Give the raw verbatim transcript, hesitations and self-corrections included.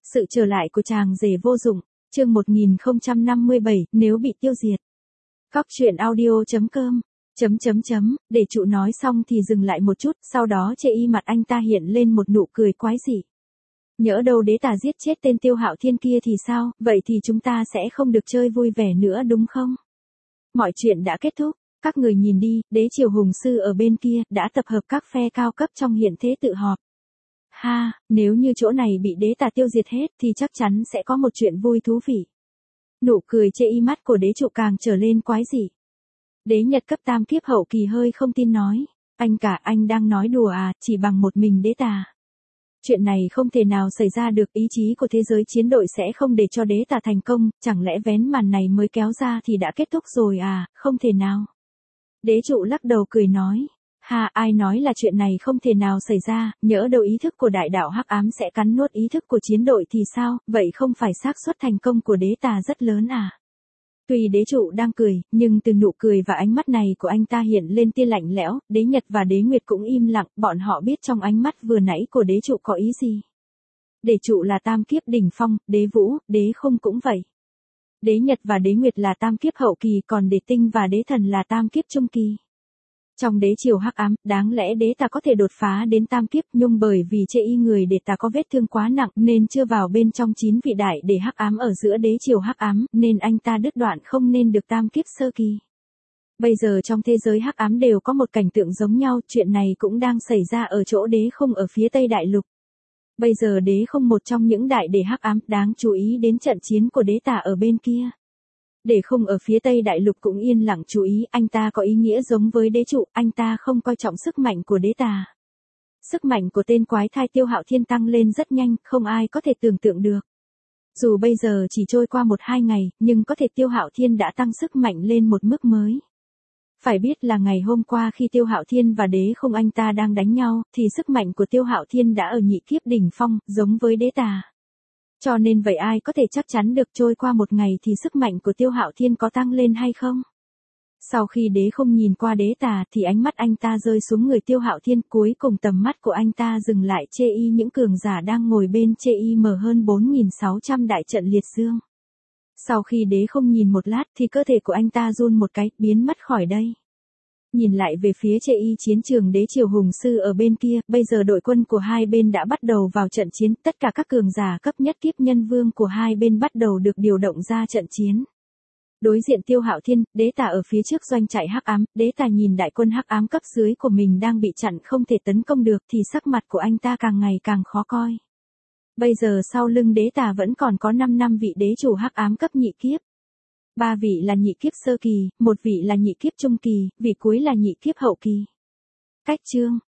Sự trở lại của chàng rể vô dụng, chương một nghìn không trăm năm mươi bảy, nếu bị tiêu diệt. Cóc truyện audio chấm com, chấm chấm chấm, để trụ nói xong thì dừng lại một chút, sau đó chê y mặt anh ta hiện lên một nụ cười quái dị. Nhỡ đâu đế tà giết chết tên Tiêu Hạo Thiên kia thì sao, vậy thì chúng ta sẽ không được chơi vui vẻ nữa đúng không? Mọi chuyện đã kết thúc, các người nhìn đi, đế triều hùng sư ở bên kia, đã tập hợp các phe cao cấp trong hiện thế tự họp. Ha, nếu như chỗ này bị đế tà tiêu diệt hết thì chắc chắn sẽ có một chuyện vui thú vị. Nụ cười chê y mắt của đế trụ càng trở lên quái dị. Đế Nhật cấp tam kiếp hậu kỳ hơi không tin nói, anh cả anh đang nói đùa à, chỉ bằng một mình đế tà. Chuyện này không thể nào xảy ra được, ý chí của thế giới chiến đội sẽ không để cho đế tà thành công, chẳng lẽ vén màn này mới kéo ra thì đã kết thúc rồi à, không thể nào. Đế trụ lắc đầu cười nói, ha, ai nói là chuyện này không thể nào xảy ra, nhỡ đâu ý thức của đại đạo hắc ám sẽ cắn nuốt ý thức của chiến đội thì sao, vậy không phải xác suất thành công của đế tà rất lớn à. Tuy đế trụ đang cười, nhưng từ nụ cười và ánh mắt này của anh ta hiện lên tia lạnh lẽo, đế Nhật và đế Nguyệt cũng im lặng, bọn họ biết trong ánh mắt vừa nãy của đế trụ có ý gì. Đế trụ là tam kiếp đỉnh phong, đế Vũ, đế Khung cũng vậy. Đế Nhật và đế Nguyệt là tam kiếp hậu kỳ, còn đế Tinh và đế Thần là tam kiếp trung kỳ. Trong đế triều hắc ám, đáng lẽ đế tà có thể đột phá đến tam kiếp, nhưng bởi vì chê y người đế tà có vết thương quá nặng nên chưa vào bên trong chín vị đại để hắc ám ở giữa đế triều hắc ám, nên anh ta đứt đoạn không nên được tam kiếp sơ kỳ. Bây giờ trong thế giới hắc ám đều có một cảnh tượng giống nhau, chuyện này cũng đang xảy ra ở chỗ đế Khung ở phía Tây Đại Lục. Bây giờ đế Khung một trong những đại để hắc ám, đáng chú ý đến trận chiến của đế tà ở bên kia. Đế Khung ở phía Tây Đại Lục cũng yên lặng chú ý, anh ta có ý nghĩa giống với đế trụ, anh ta không coi trọng sức mạnh của đế tà. Sức mạnh của tên quái thai Tiêu Hạo Thiên tăng lên rất nhanh, không ai có thể tưởng tượng được. Dù bây giờ chỉ trôi qua một hai ngày, nhưng có thể Tiêu Hạo Thiên đã tăng sức mạnh lên một mức mới. Phải biết là ngày hôm qua khi Tiêu Hạo Thiên và đế Khung anh ta đang đánh nhau, thì sức mạnh của Tiêu Hạo Thiên đã ở nhị kiếp đỉnh phong, giống với đế tà. Cho nên vậy ai có thể chắc chắn được trôi qua một ngày thì sức mạnh của Tiêu Hạo Thiên có tăng lên hay không? Sau khi đế Khung nhìn qua đế tà thì ánh mắt anh ta rơi xuống người Tiêu Hạo Thiên, cuối cùng tầm mắt của anh ta dừng lại chê y những cường giả đang ngồi bên chê y mở hơn bốn nghìn sáu trăm đại trận liệt dương. Sau khi đế Khung nhìn một lát thì cơ thể của anh ta run một cái, biến mất khỏi đây. Nhìn lại về phía chê y chiến trường đế triều hùng sư ở bên kia, bây giờ đội quân của hai bên đã bắt đầu vào trận chiến, tất cả các cường giả cấp nhất kiếp nhân vương của hai bên bắt đầu được điều động ra trận chiến. Đối diện Tiêu Hạo Thiên, đế tà ở phía trước doanh trại hắc ám, đế tà nhìn đại quân hắc ám cấp dưới của mình đang bị chặn không thể tấn công được thì sắc mặt của anh ta càng ngày càng khó coi. Bây giờ sau lưng đế tà vẫn còn có năm năm vị đế chủ hắc ám cấp nhị kiếp. Ba vị là nhị kiếp sơ kỳ, một vị là nhị kiếp trung kỳ, vị cuối là nhị kiếp hậu kỳ. Cách chương,